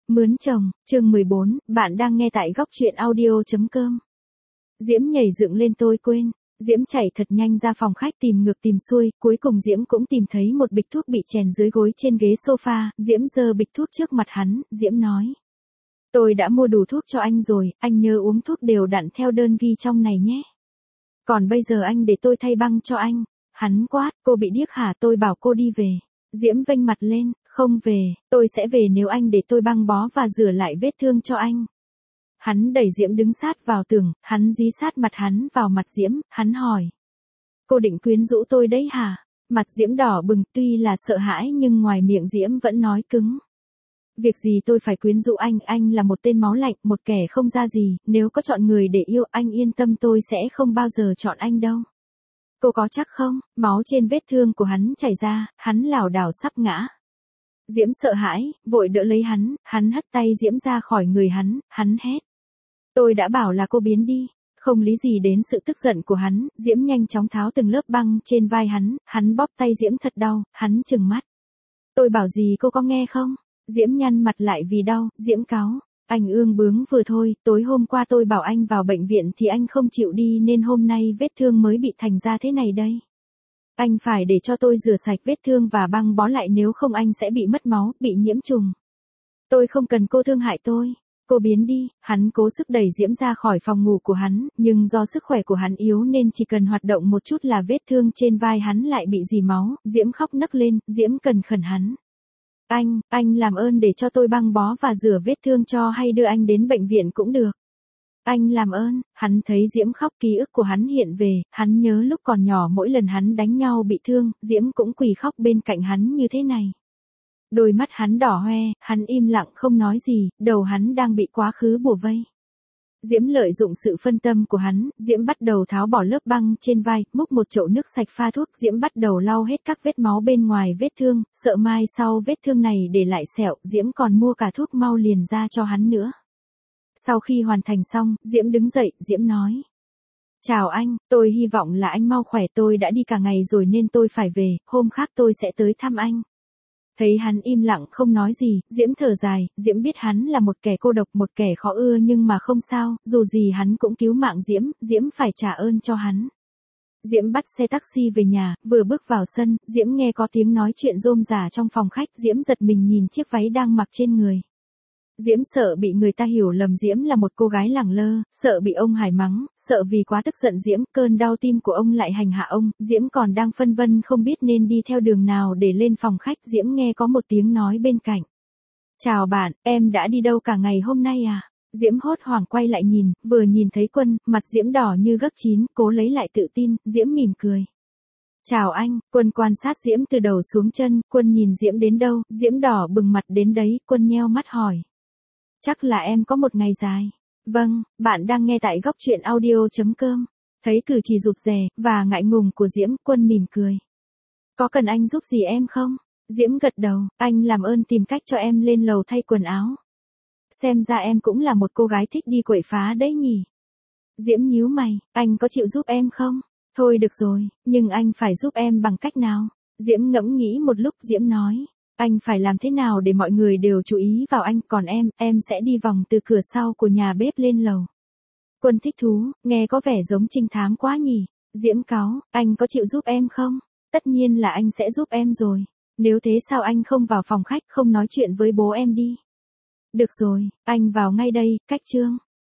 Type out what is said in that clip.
Mướn chồng, chương 14, bạn đang nghe tại góc truyện audio.com. Diễm nhảy dựng lên tôi quên. Diễm chạy thật nhanh ra phòng khách tìm ngược tìm xuôi, cuối cùng Diễm cũng tìm thấy một bịch thuốc bị chèn dưới gối trên ghế sofa, Diễm giơ bịch thuốc trước mặt hắn, Diễm nói. Tôi đã mua đủ thuốc cho anh rồi, anh nhớ uống thuốc đều đặn theo đơn ghi trong này nhé. Còn bây giờ anh để tôi thay băng cho anh. Hắn quát, cô bị điếc hả, tôi bảo cô đi về. Diễm vênh mặt lên, không về, tôi sẽ về nếu anh để tôi băng bó và rửa lại vết thương cho anh. Hắn đẩy Diễm đứng sát vào tường, hắn dí sát mặt hắn vào mặt Diễm, hắn hỏi. Cô định quyến rũ tôi đấy hả? Mặt Diễm đỏ bừng, tuy là sợ hãi nhưng ngoài miệng Diễm vẫn nói cứng. Việc gì tôi phải quyến rũ anh là một tên máu lạnh, một kẻ không ra gì, nếu có chọn người để yêu anh yên tâm tôi sẽ không bao giờ chọn anh đâu. Cô có chắc không? Máu trên vết thương của hắn chảy ra, hắn lảo đảo sắp ngã. Diễm sợ hãi, vội đỡ lấy hắn hất tay Diễm ra khỏi người hắn hét. Tôi đã bảo là cô biến đi. Không lý gì đến sự tức giận của hắn, Diễm nhanh chóng tháo từng lớp băng trên vai hắn bóp tay Diễm thật đau, hắn trừng mắt. Tôi bảo gì cô có nghe không? Diễm nhăn mặt lại vì đau, Diễm cáu. Anh ương bướng vừa thôi, tối hôm qua tôi bảo anh vào bệnh viện thì anh không chịu đi nên hôm nay vết thương mới bị thành ra thế này đây. Anh phải để cho tôi rửa sạch vết thương và băng bó lại nếu không anh sẽ bị mất máu, bị nhiễm trùng. Tôi không cần cô thương hại tôi. Cô biến đi, hắn cố sức đẩy Diễm ra khỏi phòng ngủ của hắn, nhưng do sức khỏe của hắn yếu nên chỉ cần hoạt động một chút là vết thương trên vai hắn lại bị rỉ máu, Diễm khóc nấc lên, Diễm cần khẩn hắn. Anh làm ơn để cho tôi băng bó và rửa vết thương cho hay đưa anh đến bệnh viện cũng được. Anh làm ơn, hắn thấy Diễm khóc ký ức của hắn hiện về, hắn nhớ lúc còn nhỏ mỗi lần hắn đánh nhau bị thương, Diễm cũng quỳ khóc bên cạnh hắn như thế này. Đôi mắt hắn đỏ hoe, hắn im lặng không nói gì, đầu hắn đang bị quá khứ bủa vây. Diễm lợi dụng sự phân tâm của hắn, Diễm bắt đầu tháo bỏ lớp băng trên vai, múc một chậu nước sạch pha thuốc, Diễm bắt đầu lau hết các vết máu bên ngoài vết thương, sợ mai sau vết thương này để lại sẹo, Diễm còn mua cả thuốc mau liền ra cho hắn nữa. Sau khi hoàn thành xong, Diễm đứng dậy, Diễm nói. Chào anh, tôi hy vọng là anh mau khỏe, tôi đã đi cả ngày rồi nên tôi phải về, hôm khác tôi sẽ tới thăm anh. Thấy hắn im lặng không nói gì, Diễm thở dài, Diễm biết hắn là một kẻ cô độc, một kẻ khó ưa nhưng mà không sao, dù gì hắn cũng cứu mạng Diễm phải trả ơn cho hắn. Diễm bắt xe taxi về nhà, vừa bước vào sân, Diễm nghe có tiếng nói chuyện rôm rả trong phòng khách, Diễm giật mình nhìn chiếc váy đang mặc trên người. Diễm sợ bị người ta hiểu lầm Diễm là một cô gái lẳng lơ, sợ bị ông Hải mắng, sợ vì quá tức giận cơn đau tim của ông lại hành hạ ông, Diễm còn đang phân vân không biết nên đi theo đường nào để lên phòng khách, Diễm nghe có một tiếng nói bên cạnh. Chào bạn, em đã đi đâu cả ngày hôm nay à? Diễm hốt hoảng quay lại nhìn, vừa nhìn thấy Quân, mặt Diễm đỏ như gấc chín, cố lấy lại tự tin, Diễm mỉm cười. Chào anh, Quân quan sát Diễm từ đầu xuống chân, Quân nhìn Diễm đến đâu, Diễm đỏ bừng mặt đến đấy, Quân nheo mắt hỏi. Chắc là em có một ngày dài. Vâng, bạn đang nghe tại góc truyện audio.com. Thấy cử chỉ rụt rè và ngại ngùng của Diễm, Quân mỉm cười. Có cần anh giúp gì em không? Diễm gật đầu, anh làm ơn tìm cách cho em lên lầu thay quần áo. Xem ra em cũng là một cô gái thích đi quậy phá đấy nhỉ. Diễm nhíu mày, anh có chịu giúp em không? Thôi được rồi, nhưng anh phải giúp em bằng cách nào? Diễm ngẫm nghĩ một lúc, Diễm nói. Anh phải làm thế nào để mọi người đều chú ý vào anh, còn em sẽ đi vòng từ cửa sau của nhà bếp lên lầu. Quân thích thú, nghe có vẻ giống trinh thám quá nhỉ. Diễm cáu, anh có chịu giúp em không? Tất nhiên là anh sẽ giúp em rồi. Nếu thế sao anh không vào phòng khách không nói chuyện với bố em đi? Được rồi, anh vào ngay đây, cách chương.